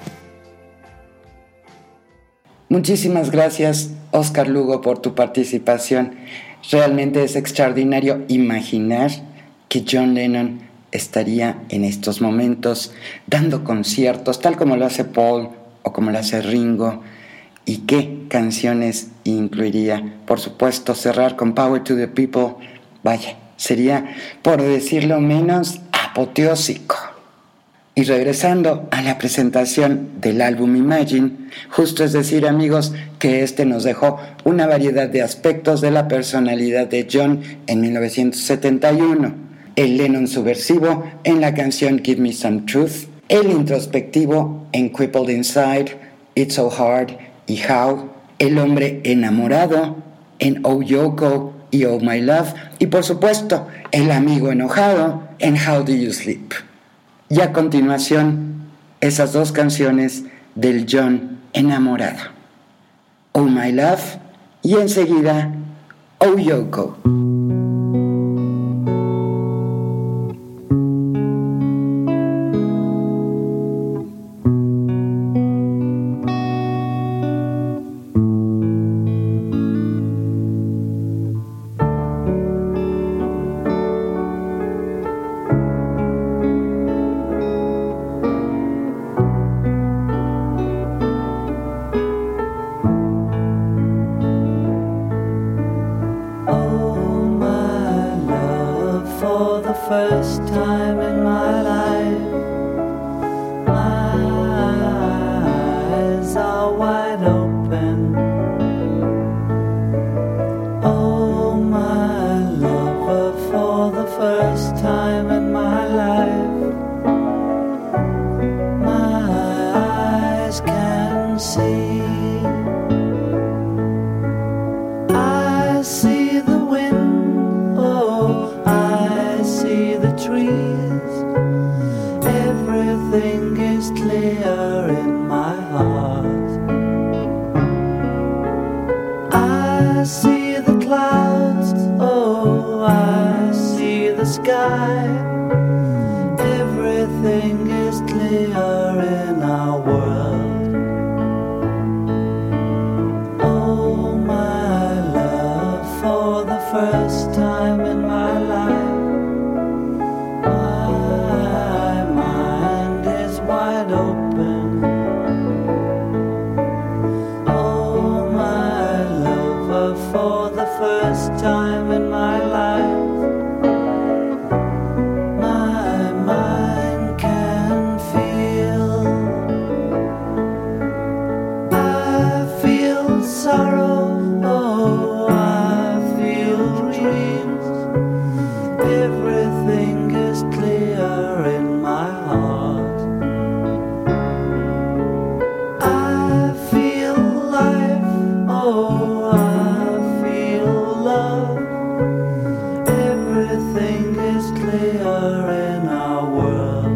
Muchísimas gracias, Oscar Lugo, por tu participación. Realmente es extraordinario imaginar que John Lennon estaría en estos momentos dando conciertos, tal como lo hace Paul o como lo hace Ringo. ¿Y qué canciones incluiría? Por supuesto, cerrar con Power to the People. Vaya, sería, por decirlo menos, apoteósico. Y regresando a la presentación del álbum Imagine, justo es decir, amigos, que este nos dejó una variedad de aspectos de la personalidad de John en 1971. El Lennon subversivo en la canción Give Me Some Truth, el introspectivo en Crippled Inside, It's So Hard y How, el hombre enamorado en Oh Yoko y Oh My Love, y por supuesto, el amigo enojado en How Do You Sleep. Y a continuación, esas dos canciones del John enamorado. Oh My Love y enseguida Oh Yoko. First time in my life, my eyes are wide open. Oh, my lover, for the first time in my life, my eyes can see. I see the wind, oh, I see the trees. Everything is clear in my heart. I see the clouds, oh, I see the sky. Everything is clear in our world. Oh, my love, for the first time in my life, my mind is wide open. Oh, my lover, for the first time in my life, my mind can feel. I feel sorrow, oh, I feel dreams. Everything is clear in my heart. I feel life, oh, I feel love. Everything is clear in our world.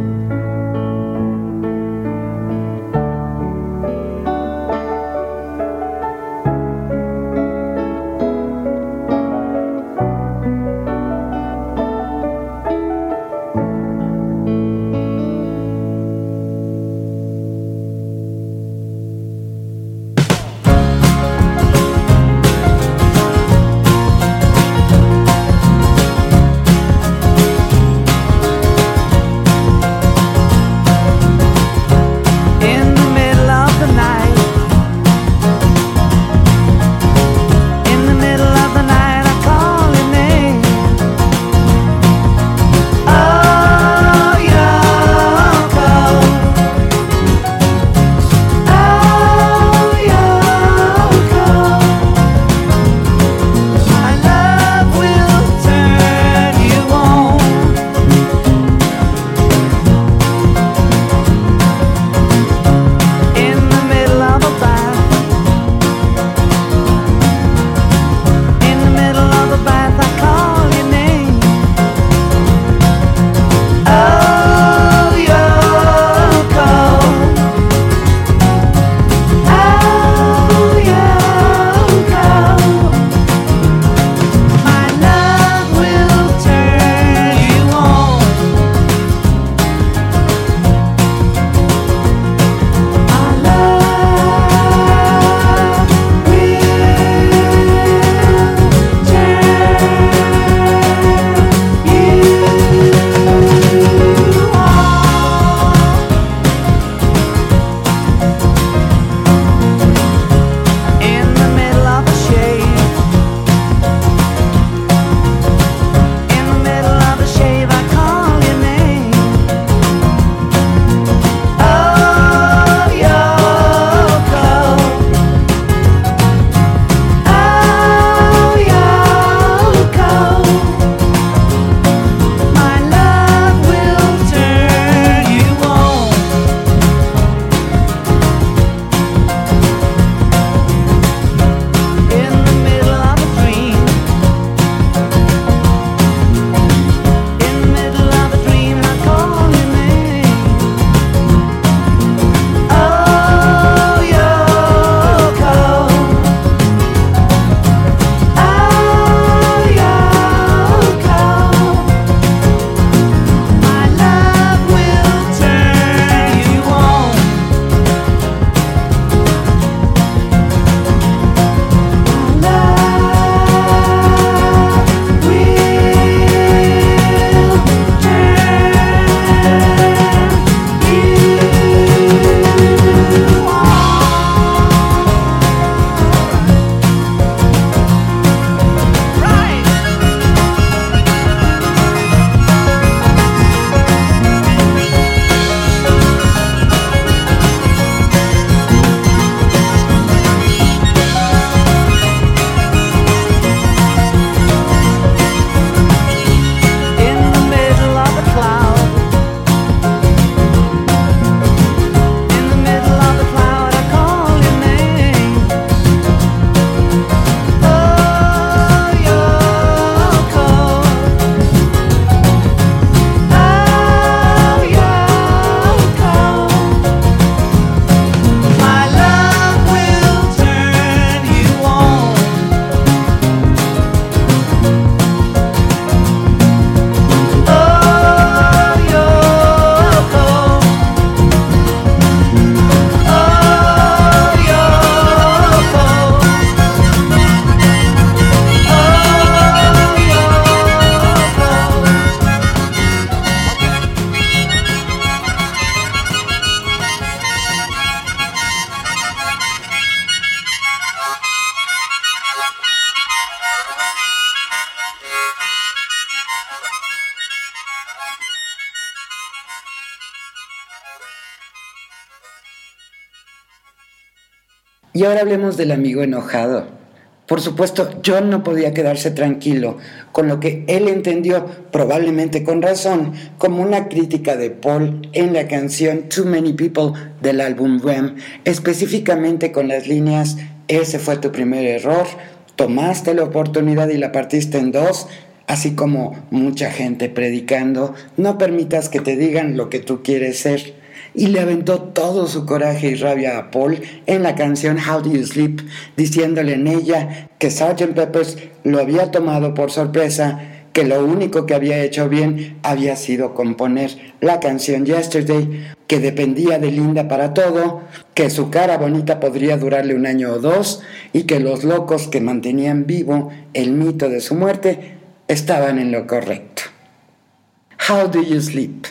Y ahora hablemos del amigo enojado. Por supuesto, John no podía quedarse tranquilo, con lo que él entendió, probablemente con razón, como una crítica de Paul en la canción Too Many People del álbum Wham, específicamente con las líneas: ese fue tu primer error, tomaste la oportunidad y la partiste en dos, así como mucha gente predicando: no permitas que te digan lo que tú quieres ser. Y le aventó todo su coraje y rabia a Paul en la canción How Do You Sleep, diciéndole en ella que Sgt. Pepper's lo había tomado por sorpresa, que lo único que había hecho bien había sido componer la canción Yesterday, que dependía de Linda para todo, que su cara bonita podría durarle 1 año o 2 y que los locos que mantenían vivo el mito de su muerte estaban en lo correcto. How Do You Sleep?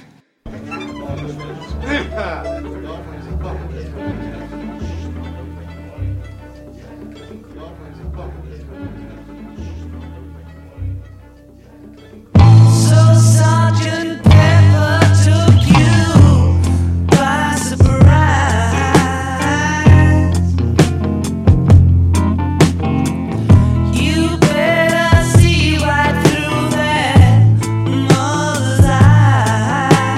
Sergeant Pepper took you by surprise. You better see right through that mother's eyes.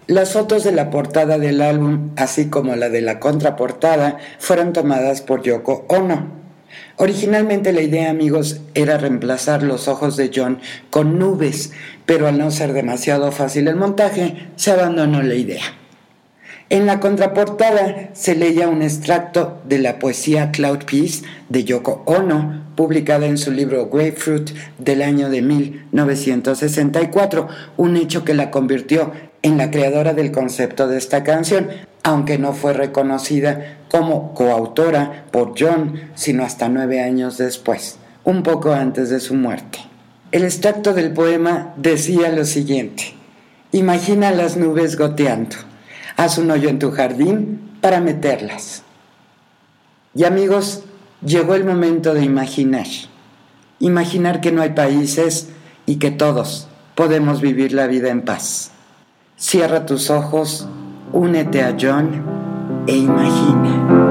Las fotos de la portada del álbum, así como la de la contraportada, fueron tomadas por Yoko Ono. Originalmente la idea, amigos, era reemplazar los ojos de John con nubes, pero al no ser demasiado fácil el montaje, se abandonó la idea. En la contraportada se leía un extracto de la poesía Cloud Peace de Yoko Ono, publicada en su libro Grapefruit del año de 1964, un hecho que la convirtió en la creadora del concepto de esta canción, aunque no fue reconocida como coautora por John, sino hasta 9 años después, un poco antes de su muerte. El extracto del poema decía lo siguiente: imagina las nubes goteando. Haz un hoyo en tu jardín para meterlas. Y amigos, llegó el momento de imaginar. Imaginar que no hay países y que todos podemos vivir la vida en paz. Cierra tus ojos, únete a John e imagina.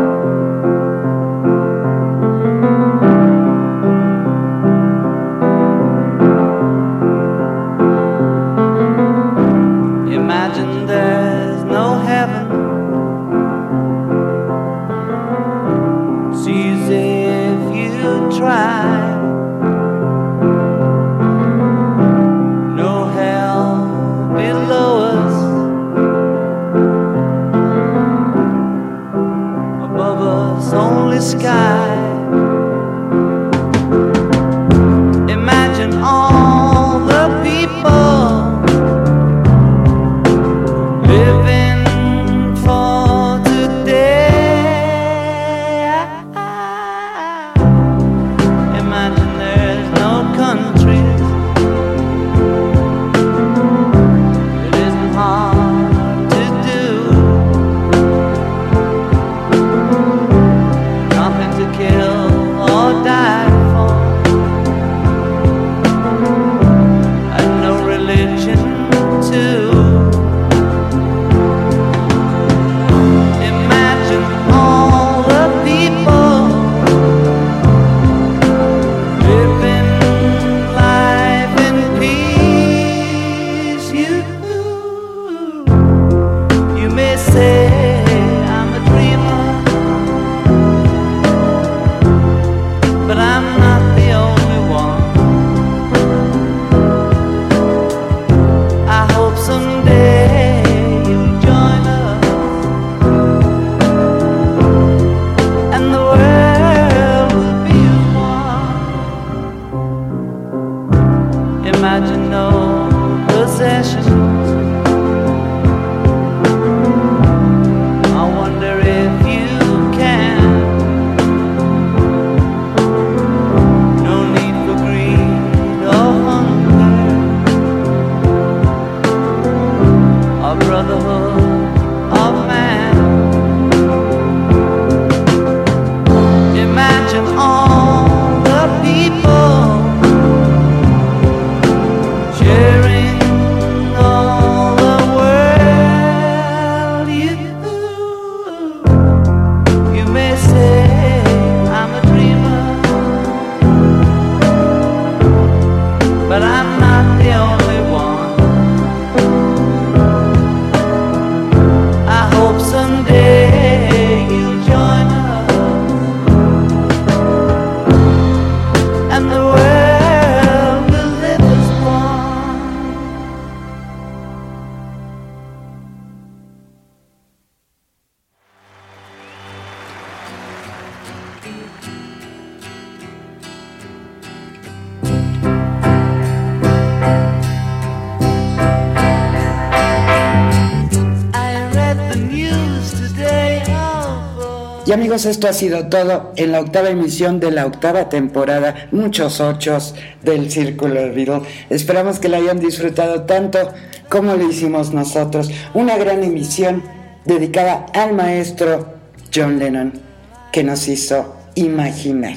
Y amigos, esto ha sido todo en la 8ª emisión de la 8ª temporada, muchos ochos del Círculo del Beatle. Esperamos que la hayan disfrutado tanto como lo hicimos nosotros. Una gran emisión dedicada al maestro John Lennon, que nos hizo imaginar.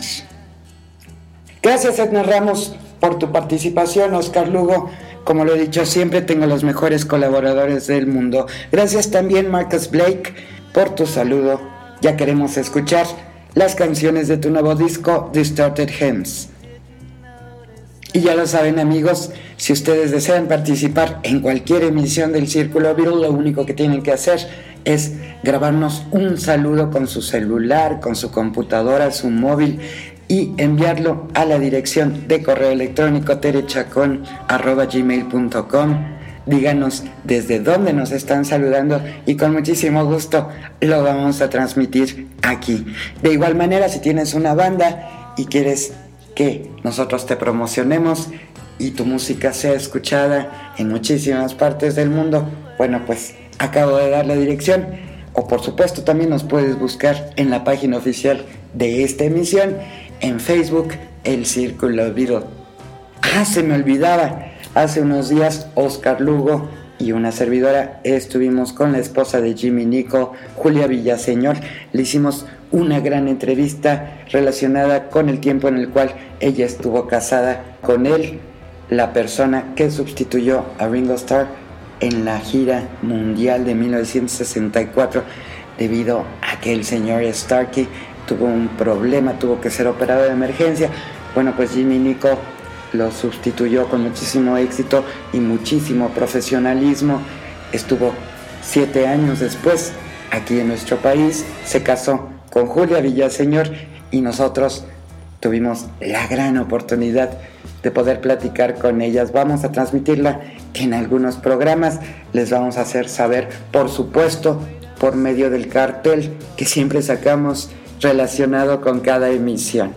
Gracias, Edna Ramos, por tu participación. Oscar Lugo, como lo he dicho siempre, tengo los mejores colaboradores del mundo. Gracias también, Marcus Blake, por tu saludo. Ya queremos escuchar las canciones de tu nuevo disco, Distorted Hymns. Y ya lo saben, amigos, si ustedes desean participar en cualquier emisión del Círculo Beatle, lo único que tienen que hacer es grabarnos un saludo con su celular, con su computadora, su móvil, y enviarlo a la dirección de correo electrónico terechacon@gmail.com. Díganos desde dónde nos están saludando y con muchísimo gusto lo vamos a transmitir aquí. De igual manera, si tienes una banda y quieres que nosotros te promocionemos y tu música sea escuchada en muchísimas partes del mundo, bueno, pues acabo de dar la dirección. O por supuesto también nos puedes buscar en la página oficial de esta emisión, en Facebook, El Círculo Beatle. Se me olvidaba, hace unos días Oscar Lugo y una servidora estuvimos con la esposa de Jimmy Nicol, Julia Villaseñor. Le hicimos una gran entrevista relacionada con el tiempo en el cual ella estuvo casada con él, la persona que sustituyó a Ringo Starr en la gira mundial de 1964, debido a que el señor Starkey tuvo un problema, tuvo que ser operado de emergencia. Bueno, pues Jimmy Nicol lo sustituyó con muchísimo éxito y muchísimo profesionalismo. Estuvo 7 años después aquí en nuestro país, se casó con Julia Villaseñor y nosotros tuvimos la gran oportunidad de poder platicar con ellas. Vamos a transmitirla en algunos programas, les vamos a hacer saber, por supuesto, por medio del cartel que siempre sacamos relacionado con cada emisión.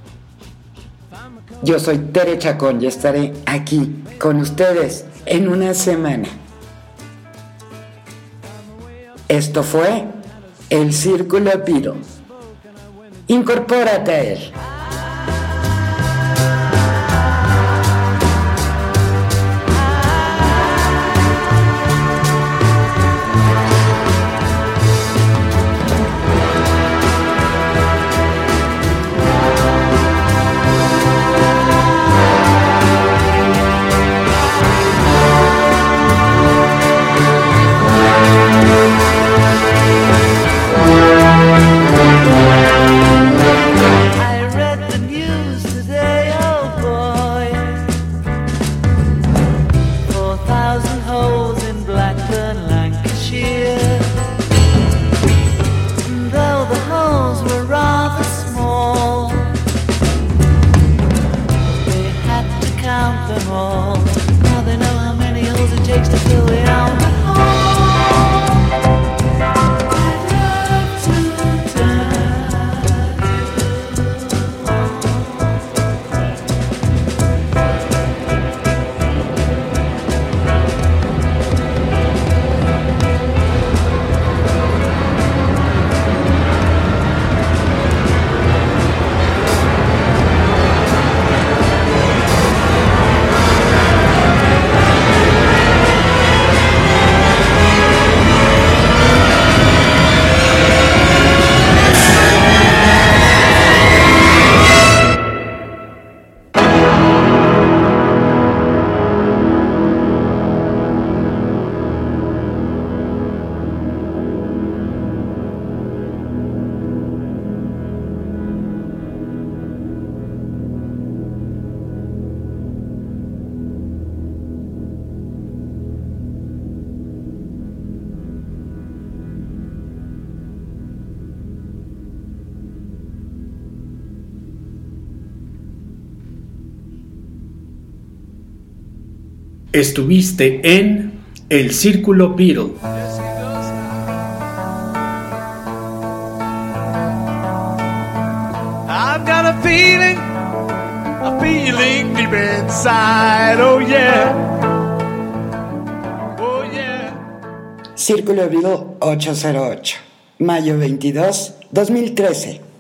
Yo soy Tere Chacón y estaré aquí con ustedes en una semana. Esto fue El Círculo Beatle. Incorpórate a él. Estuviste en El Círculo Beatle. I've got a feeling deep inside, oh yeah, oh yeah. Círculo Beatle 808, mayo 22, 2013.